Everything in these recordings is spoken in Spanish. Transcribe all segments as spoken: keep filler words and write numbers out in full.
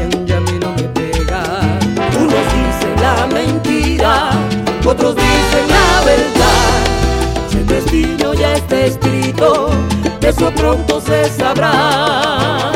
dicen y a mí no me pega. Unos dicen la mentira, otros dicen la verdad. Si el destino ya está escrito, eso pronto se sabrá.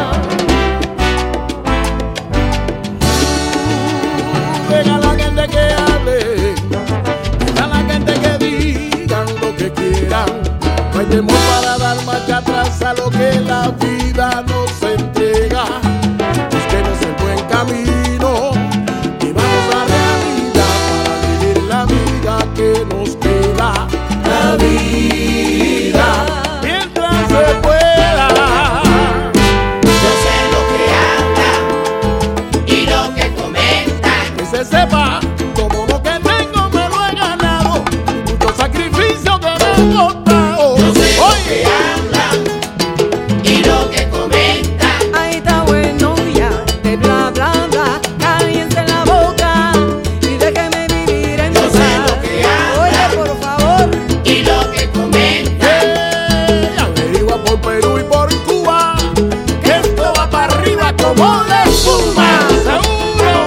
Deja a la gente que hable, deja a la gente que digan lo que quieran. No hay tiempo para dar marcha atrás a lo que la vida nos entrega. Busquemos el buen camino y vamos a realidad para vivir la vida que nos queda. La vida mientras se pueda. Yo sé lo que habla y lo que comenta. Que se sepa como lo que tengo me lo he ganado. Mucho sacrificio que me he costado. Yo sé lo que habla y lo que comenta. Ahí está bueno ya, de bla bla bla. Cállense la boca y déjeme vivir en Yo paz. sé lo que habla. Oye, por favor. Y lo que comenta. Hey, averigua por Perú y por Cuba que esto va para arriba como la espuma. Seguro.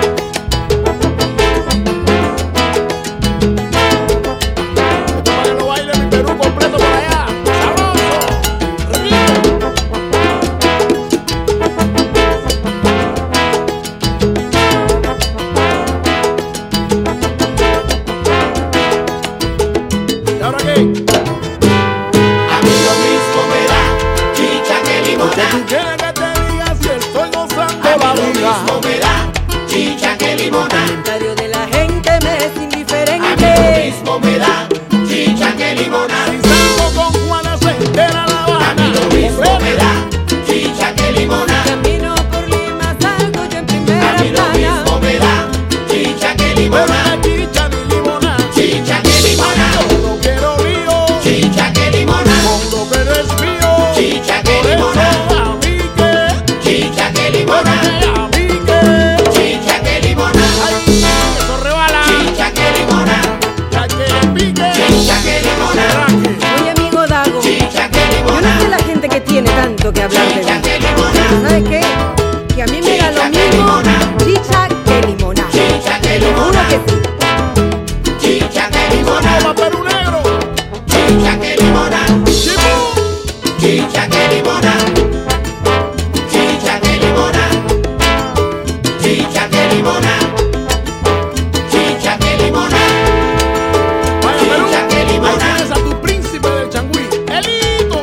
Esto para que lo baile mi Perú completo por allá. Sabroso. Rico. ¿Y ahora qué? A mí lo mismo me da chicha que ¿Qué limonada. tú quieres que te diga si estoy gozando A la mí lo vida? mismo me da chicha que limonada. El comentario de la gente me es A mí lo indiferente. mismo me da chicha que limonada. Si salgo con Juana se entera La A Habana. mí lo mismo me da chicha que limonada. Camino por Lima, salgo yo en primera A mí lo plana. mismo me da chicha que Pero limonada. no chicha ni limonada. Chicha que limonada. Yo no quiero lío Chicha que limonada. con lo que no es mío. Chicha que Por eso limonada. a mí que, Chicha que bueno, limonada. a mí que, Chicha que limonada. ay, eso rebala. Chicha que limonada. Ya que le pique, Chicha que limonada. raque. Oye, amigo Dago, Chicha que yo no sé limonada. la gente que tiene tanto que hablar de Chicha mí. que limonada. ¿Sabes qué? Que a mí me da lo Chicha que mismo limonada. chicha que limonada. Chicha que Te lo juro limonada. que sí. Chicha que limonada. Toma Perú negro. Chicha que limonada. Chipú. Chicha que limonada. Chicha que limonada. Chicha que limonada. Chicha que limonada. Vaya Perú. Chicha que Ahí limonada. tienes a tu príncipe del changüí, Elito.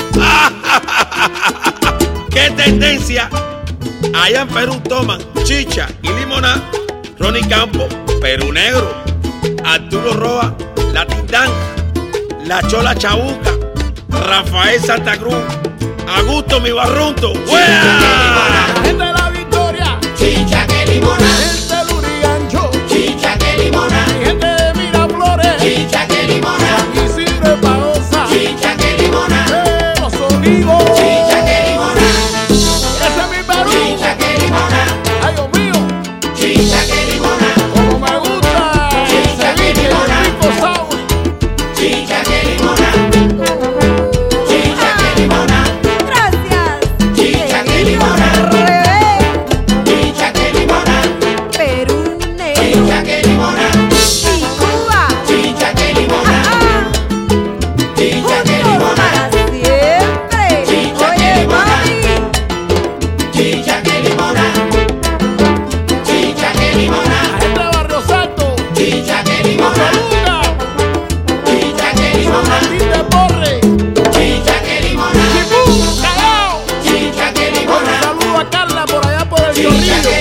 ¡Qué tendencia! Allá en Perú toman chicha y limonada. Ronnie Campos, Perú Negro. Arturo Roa, La Tindán. La Chola Chabuca. Rafael Santa Cruz. Augusto Mi Barrunto. ¡Fuera! Gente de la Victoria. Chicha que limonada. Gente de Lurigancho. Chicha que limonada. Gente de Miraflores. Chicha que limonada. Aquí sirve Paosa. Chicha que limonada. De Los Olivos. Chicha que limonada. Ese es mi Perú. Chicha que limonada. Ay, Dios mío. Chicha que limonada. Como me gusta. Chicha que Ceviche, limonada. rico Sauri. Chicha que limonada. Chicha que limonada. Gracias. Chicha que limonada. Revés. Chicha que limonada. Perú negro. Chicha que limonada. Y Cuba. Chicha que limonada. Ah, Chicha que juntos limonada. para siempre. Chicha que Oye, limonada. mami. Chicha que limonada. Chicha que limonada. La gente de Barrio Salto. Chicha que limonada. Toluca. Chicha que San limonada. Martín de Porre. Chicha que limonada. Chipú. Callao. Chicha que Un limonada. saludo a Carla por allá por el Chicha Chorrillo. que